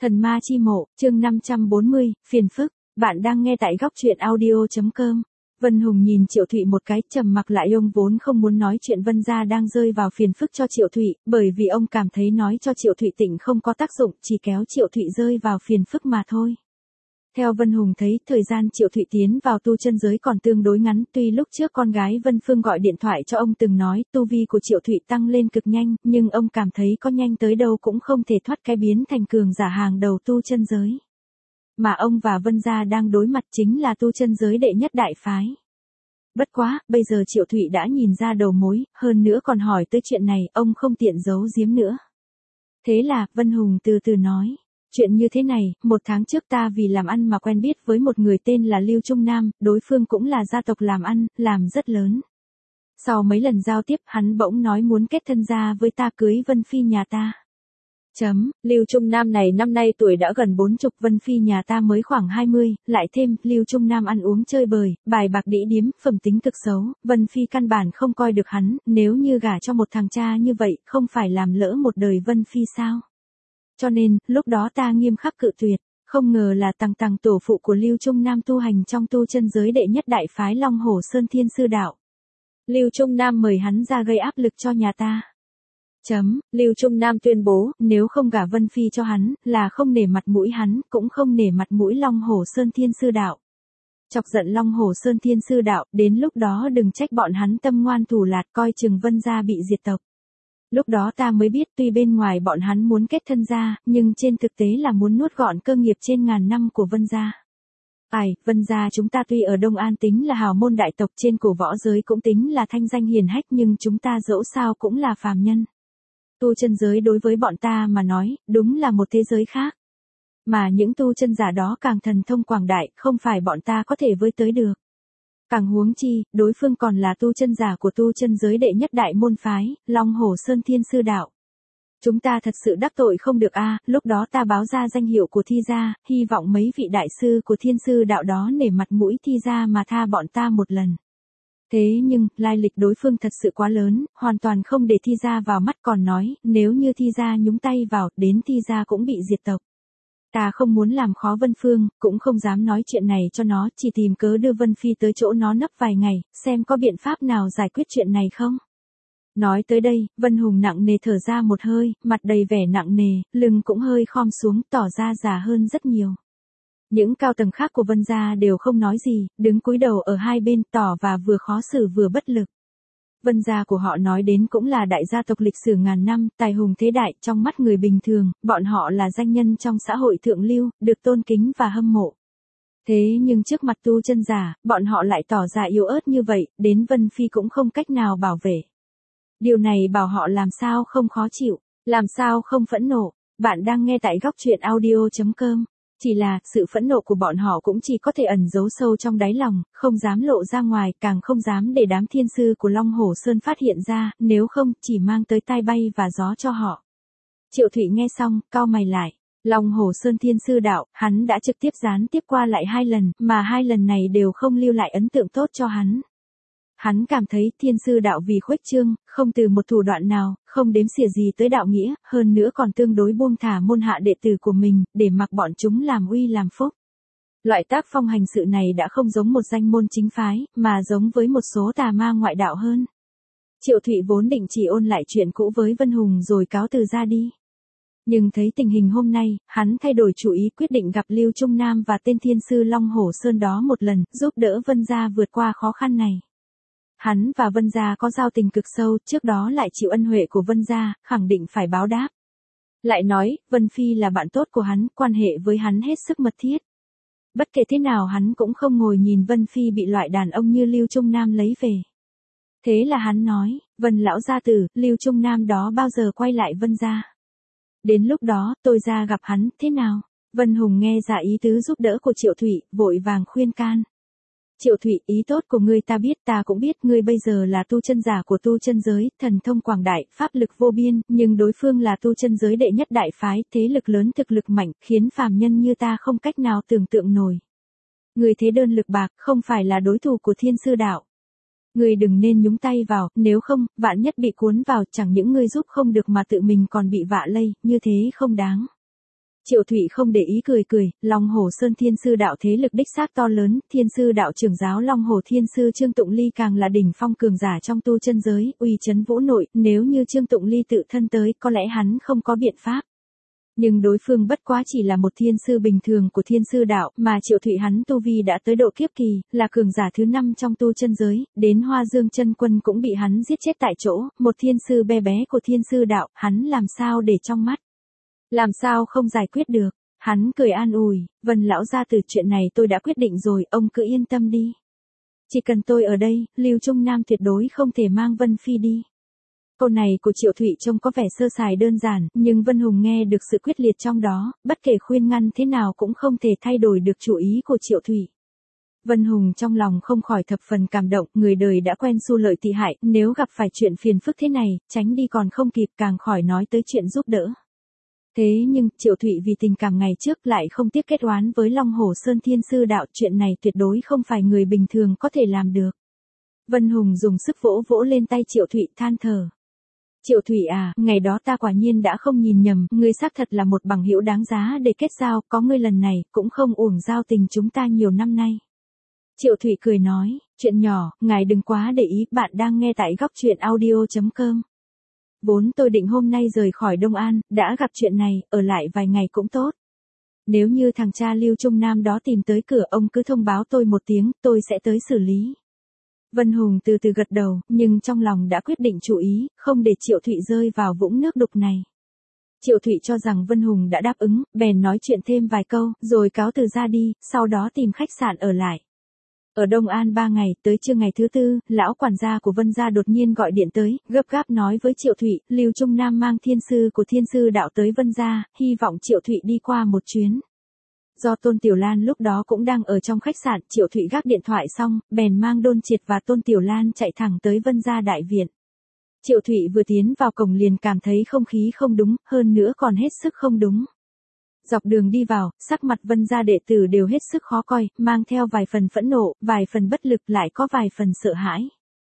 Thần ma chi mộ, chương 540, phiền phức. Bạn đang nghe tại góc truyện audio.com. Vân Hùng nhìn Triệu Thụy một cái, trầm mặc lại. Ông vốn không muốn nói chuyện Vân gia đang rơi vào phiền phức cho Triệu Thụy, bởi vì ông cảm thấy nói cho Triệu Thụy tỉnh không có tác dụng, chỉ kéo Triệu Thụy rơi vào phiền phức mà thôi. Theo Vân Hùng thấy, thời gian Triệu Thụy tiến vào tu chân giới còn tương đối ngắn, tuy lúc trước con gái Vân Phương gọi điện thoại cho ông từng nói tu vi của Triệu Thụy tăng lên cực nhanh, nhưng ông cảm thấy có nhanh tới đâu cũng không thể thoát cái biến thành cường giả hàng đầu tu chân giới. Mà ông và Vân gia đang đối mặt chính là tu chân giới đệ nhất đại phái. Bất quá, bây giờ Triệu Thụy đã nhìn ra đầu mối, hơn nữa còn hỏi tới chuyện này, ông không tiện giấu giếm nữa. Thế là, Vân Hùng từ từ nói. Chuyện như thế này, 1 tháng trước ta vì làm ăn mà quen biết với một người tên là Lưu Trung Nam, đối phương cũng là gia tộc làm ăn, làm rất lớn. Sau mấy lần giao tiếp, hắn bỗng nói muốn kết thân gia với ta, cưới Vân Phi nhà ta. Lưu Trung Nam này năm nay tuổi đã gần 40, Vân Phi nhà ta mới khoảng 20, lại thêm, Lưu Trung Nam ăn uống chơi bời, bài bạc đĩ điếm, phẩm tính cực xấu, Vân Phi căn bản không coi được hắn, nếu như gả cho một thằng cha như vậy, không phải làm lỡ một đời Vân Phi sao? Cho nên, lúc đó ta nghiêm khắc cự tuyệt, không ngờ là tằng tổ phụ của Lưu Trung Nam tu hành trong tu chân giới đệ nhất đại phái Long Hổ Sơn Thiên Sư Đạo. Lưu Trung Nam mời hắn ra gây áp lực cho nhà ta. Lưu Trung Nam tuyên bố, nếu không gả Vân Phi cho hắn, là không nể mặt mũi hắn, cũng không nể mặt mũi Long Hổ Sơn Thiên Sư Đạo. Chọc giận Long Hổ Sơn Thiên Sư Đạo, đến lúc đó đừng trách bọn hắn tâm ngoan thủ lạt, coi chừng Vân gia bị diệt tộc. Lúc đó ta mới biết tuy bên ngoài bọn hắn muốn kết thân gia, nhưng trên thực tế là muốn nuốt gọn cơ nghiệp trên ngàn năm của Vân gia. Vân gia chúng ta tuy ở Đông An tính là hào môn đại tộc, trên cổ võ giới cũng tính là thanh danh hiển hách, nhưng chúng ta dẫu sao cũng là phàm nhân. Tu chân giới đối với bọn ta mà nói, đúng là một thế giới khác. Mà những tu chân giả đó càng thần thông quảng đại, không phải bọn ta có thể với tới được. Càng huống chi, đối phương còn là tu chân giả của tu chân giới đệ nhất đại môn phái, Long Hổ Sơn Thiên Sư Đạo. Chúng ta thật sự đắc tội không được lúc đó ta báo ra danh hiệu của Thi gia, hy vọng mấy vị đại sư của Thiên Sư Đạo đó nể mặt mũi Thi gia mà tha bọn ta một lần. Thế nhưng, lai lịch đối phương thật sự quá lớn, hoàn toàn không để Thi gia vào mắt, còn nói, nếu như Thi gia nhúng tay vào, đến Thi gia cũng bị diệt tộc. Ta không muốn làm khó Vân Phương, cũng không dám nói chuyện này cho nó, chỉ tìm cớ đưa Vân Phi tới chỗ nó nấp vài ngày, xem có biện pháp nào giải quyết chuyện này không. Nói tới đây, Vân Hùng nặng nề thở ra một hơi, mặt đầy vẻ nặng nề, lưng cũng hơi khom xuống, tỏ ra già hơn rất nhiều. Những cao tầng khác của Vân gia đều không nói gì, đứng cúi đầu ở hai bên, tỏ và vừa khó xử vừa bất lực. Vân gia của họ nói đến cũng là đại gia tộc lịch sử ngàn năm, tài hùng thế đại, trong mắt người bình thường, bọn họ là danh nhân trong xã hội thượng lưu, được tôn kính và hâm mộ. Thế nhưng trước mặt tu chân giả, bọn họ lại tỏ ra yếu ớt như vậy, đến Vân Phi cũng không cách nào bảo vệ. Điều này bảo họ làm sao không khó chịu, làm sao không phẫn nộ. Bạn đang nghe tại góc truyện audio.com. Chỉ là, sự phẫn nộ của bọn họ cũng chỉ có thể ẩn giấu sâu trong đáy lòng, không dám lộ ra ngoài, càng không dám để đám thiên sư của Long Hổ Sơn phát hiện ra, nếu không, chỉ mang tới tai bay và gió cho họ. Triệu Thụy nghe xong, cau mày lại. Long Hổ Sơn Thiên Sư Đạo, hắn đã trực tiếp gián tiếp qua lại 2 lần, mà 2 lần này đều không lưu lại ấn tượng tốt cho hắn. Hắn cảm thấy Thiên Sư Đạo vì khuếch trương, không từ một thủ đoạn nào, không đếm xỉa gì tới đạo nghĩa, hơn nữa còn tương đối buông thả môn hạ đệ tử của mình, để mặc bọn chúng làm uy làm phúc. Loại tác phong hành sự này đã không giống một danh môn chính phái, mà giống với một số tà ma ngoại đạo hơn. Triệu Thụy vốn định chỉ ôn lại chuyện cũ với Vân Hùng rồi cáo từ ra đi. Nhưng thấy tình hình hôm nay, hắn thay đổi chủ ý, quyết định gặp Lưu Trung Nam và tên Thiên Sư Long Hổ Sơn đó một lần, giúp đỡ Vân gia vượt qua khó khăn này. Hắn và Vân gia có giao tình cực sâu, trước đó lại chịu ân huệ của Vân gia, khẳng định phải báo đáp. Lại nói, Vân Phi là bạn tốt của hắn, quan hệ với hắn hết sức mật thiết. Bất kể thế nào hắn cũng không ngồi nhìn Vân Phi bị loại đàn ông như Lưu Trung Nam lấy về. Thế là hắn nói, Vân lão gia tử, Lưu Trung Nam đó bao giờ quay lại Vân gia. Đến lúc đó, tôi ra gặp hắn, thế nào? Vân Hùng nghe ra ý tứ giúp đỡ của Triệu Thụy, vội vàng khuyên can. Triệu Thụy, ý tốt của ngươi ta biết, ta cũng biết, ngươi bây giờ là tu chân giả của tu chân giới, thần thông quảng đại, pháp lực vô biên, nhưng đối phương là tu chân giới đệ nhất đại phái, thế lực lớn, thực lực mạnh, khiến phàm nhân như ta không cách nào tưởng tượng nổi. Ngươi thế đơn lực bạc, không phải là đối thủ của Thiên Sư Đạo. Ngươi đừng nên nhúng tay vào, nếu không, vạn nhất bị cuốn vào, chẳng những ngươi giúp không được mà tự mình còn bị vạ lây, như thế không đáng. Triệu Thụy không để ý cười cười, Long Hồ Sơn Thiên Sư đạo thế lực đích xác to lớn, Thiên Sư đạo trưởng giáo Long Hồ Thiên Sư Trương Tụng Ly càng là đỉnh phong cường giả trong tu chân giới, uy chấn vũ nội, nếu như Trương Tụng Ly tự thân tới, có lẽ hắn không có biện pháp. Nhưng đối phương bất quá chỉ là một thiên sư bình thường của Thiên Sư đạo, mà Triệu Thụy hắn tu vi đã tới độ kiếp kỳ, là cường giả thứ 5 trong tu chân giới, đến Hoa Dương Chân Quân cũng bị hắn giết chết tại chỗ, một thiên sư bé bé của Thiên Sư đạo, hắn làm sao để trong mắt. Làm sao không giải quyết được, hắn cười an ủi, Vân lão gia tử, chuyện này tôi đã quyết định rồi, ông cứ yên tâm đi. Chỉ cần tôi ở đây, Lưu Trung Nam tuyệt đối không thể mang Vân Phi đi. Câu này của Triệu Thụy trông có vẻ sơ sài đơn giản, nhưng Vân Hùng nghe được sự quyết liệt trong đó, bất kể khuyên ngăn thế nào cũng không thể thay đổi được chủ ý của Triệu Thụy. Vân Hùng trong lòng không khỏi thập phần cảm động, người đời đã quen xu lợi tị hại, nếu gặp phải chuyện phiền phức thế này, tránh đi còn không kịp, càng khỏi nói tới chuyện giúp đỡ. Thế nhưng, Triệu Thụy vì tình cảm ngày trước lại không tiếc kết oán với Long Hồ Sơn Thiên Sư đạo, chuyện này tuyệt đối không phải người bình thường có thể làm được. Vân Hùng dùng sức vỗ vỗ lên tay Triệu Thụy, than thở. Triệu Thụy à, ngày đó ta quả nhiên đã không nhìn nhầm, ngươi xác thật là một bằng hữu đáng giá để kết giao, có ngươi lần này, cũng không uổng giao tình chúng ta nhiều năm nay. Triệu Thụy cười nói, chuyện nhỏ, ngài đừng quá để ý, bạn đang nghe tại góc truyện audio.com. Vốn tôi định hôm nay rời khỏi Đông An, đã gặp chuyện này, ở lại vài ngày cũng tốt. Nếu như thằng cha Lưu Trung Nam đó tìm tới cửa, ông cứ thông báo tôi một tiếng, tôi sẽ tới xử lý. Vân Hùng từ từ gật đầu, nhưng trong lòng đã quyết định chủ ý, không để Triệu Thụy rơi vào vũng nước đục này. Triệu Thụy cho rằng Vân Hùng đã đáp ứng, bèn nói chuyện thêm vài câu, rồi cáo từ ra đi, sau đó tìm khách sạn ở lại. Ở Đông An 3 ngày, tới trưa ngày thứ 4, lão quản gia của Vân gia đột nhiên gọi điện tới, gấp gáp nói với Triệu Thụy, Lưu Trung Nam mang thiên sư của Thiên Sư đạo tới Vân gia, hy vọng Triệu Thụy đi qua một chuyến. Do Tôn Tiểu Lan lúc đó cũng đang ở trong khách sạn, Triệu Thụy gác điện thoại xong, bèn mang Đôn Triệt và Tôn Tiểu Lan chạy thẳng tới Vân gia đại viện. Triệu Thụy vừa tiến vào cổng liền cảm thấy không khí không đúng, hơn nữa còn hết sức không đúng. Dọc đường đi vào, sắc mặt Vân gia đệ tử đều hết sức khó coi, mang theo vài phần phẫn nộ, vài phần bất lực, lại có vài phần sợ hãi.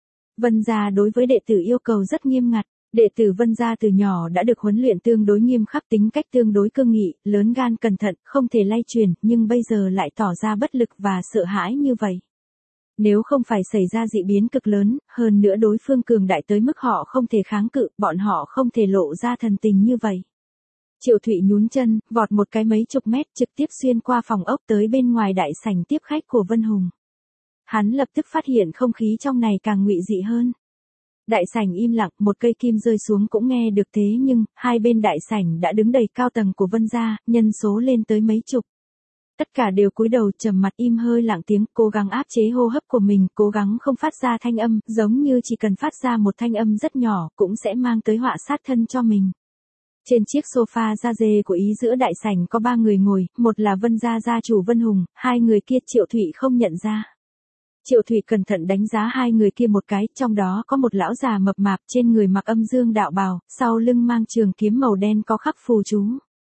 Vân gia đối với đệ tử yêu cầu rất nghiêm ngặt, đệ tử Vân gia từ nhỏ đã được huấn luyện tương đối nghiêm khắc, tính cách tương đối cương nghị, lớn gan cẩn thận, không thể lay truyền, nhưng bây giờ lại tỏ ra bất lực và sợ hãi như vậy. Nếu không phải xảy ra dị biến cực lớn, hơn nữa đối phương cường đại tới mức họ không thể kháng cự, bọn họ không thể lộ ra thần tình như vậy. Triệu Thụy nhún chân, vọt một cái mấy chục mét trực tiếp xuyên qua phòng ốc tới bên ngoài đại sảnh tiếp khách của Vân Hùng. Hắn lập tức phát hiện không khí trong này càng ngụy dị hơn. Đại sảnh im lặng, một cây kim rơi xuống cũng nghe được, thế nhưng, hai bên đại sảnh đã đứng đầy cao tầng của Vân gia, nhân số lên tới mấy chục. Tất cả đều cúi đầu trầm mặt im hơi lặng tiếng, cố gắng áp chế hô hấp của mình, cố gắng không phát ra thanh âm, giống như chỉ cần phát ra một thanh âm rất nhỏ, cũng sẽ mang tới họa sát thân cho mình. Trên chiếc sofa da dê của ý giữa đại sảnh có 3 người ngồi, một là Vân gia gia chủ Vân Hùng, hai người kia Triệu Thụy không nhận ra. Triệu Thụy cẩn thận đánh giá hai người kia một cái, trong đó có một lão già mập mạp trên người mặc âm dương đạo bào, sau lưng mang trường kiếm màu đen có khắc phù chú.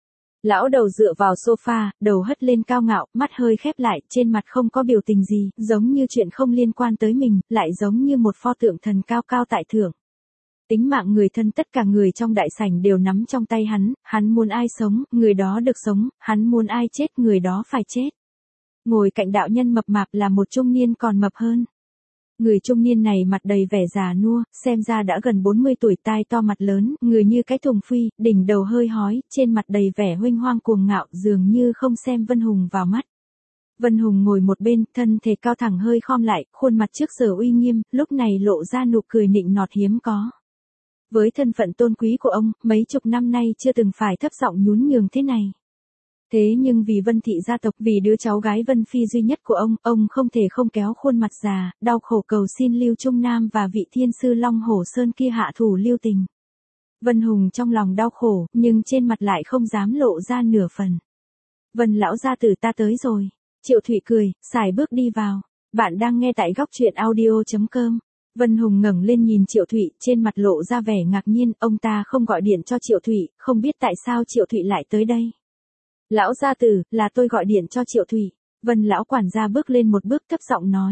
Lão đầu dựa vào sofa, đầu hất lên cao ngạo, mắt hơi khép lại, trên mặt không có biểu tình gì, giống như chuyện không liên quan tới mình, lại giống như một pho tượng thần cao cao tại thượng. Tính mạng người thân tất cả người trong đại sảnh đều nắm trong tay hắn muốn ai sống, người đó được sống, hắn muốn ai chết, người đó phải chết. Ngồi cạnh đạo nhân mập mạp là một trung niên còn mập hơn. Người trung niên này mặt đầy vẻ già nua, xem ra đã gần 40 tuổi, tai to mặt lớn, người như cái thùng phi, đỉnh đầu hơi hói, trên mặt đầy vẻ huênh hoang cuồng ngạo, dường như không xem Vân Hùng vào mắt. Vân Hùng ngồi một bên, thân thể cao thẳng hơi khom lại, khuôn mặt trước giờ uy nghiêm, lúc này lộ ra nụ cười nịnh nọt hiếm có. Với thân phận tôn quý của ông, mấy chục năm nay chưa từng phải thấp giọng nhún nhường thế này. Thế nhưng vì Vân thị gia tộc, vì đứa cháu gái Vân Phi duy nhất của ông không thể không kéo khuôn mặt già, đau khổ cầu xin Lưu Trung Nam và vị thiên sư Long Hồ Sơn kia hạ thủ lưu tình. Vân Hùng trong lòng đau khổ, nhưng trên mặt lại không dám lộ ra nửa phần. Vân lão gia tử, ta tới rồi. Triệu Thụy cười, sải bước đi vào. Bạn đang nghe tại góc truyện audio.com. Vân Hùng ngẩng lên nhìn Triệu Thụy, trên mặt lộ ra vẻ ngạc nhiên, ông ta không gọi điện cho Triệu Thụy, không biết tại sao Triệu Thụy lại tới đây. Lão gia tử, là tôi gọi điện cho Triệu Thụy. Vân lão quản gia bước lên một bước thấp giọng nói.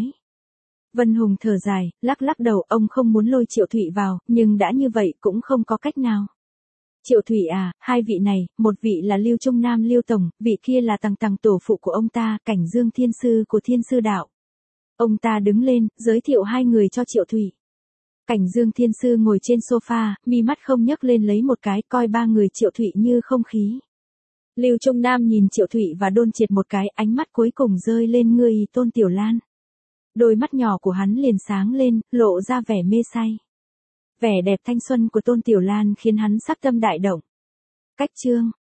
Vân Hùng thở dài, lắc lắc đầu, ông không muốn lôi Triệu Thụy vào, nhưng đã như vậy cũng không có cách nào. Triệu Thụy à, hai vị này, một vị là Lưu Trung Nam Lưu Tổng, vị kia là Tằng Tằng tổ phụ của ông ta, Cảnh Dương Thiên Sư của Thiên Sư Đạo. Ông ta đứng lên, giới thiệu hai người cho Triệu Thụy. Cảnh Dương Thiên Sư ngồi trên sofa, mi mắt không nhấc lên lấy một cái, coi ba người Triệu Thụy như không khí. Lưu Trung Nam nhìn Triệu Thụy và Đôn Triệt một cái, ánh mắt cuối cùng rơi lên người Tôn Tiểu Lan. Đôi mắt nhỏ của hắn liền sáng lên, lộ ra vẻ mê say. Vẻ đẹp thanh xuân của Tôn Tiểu Lan khiến hắn sắc tâm đại động. Cách chương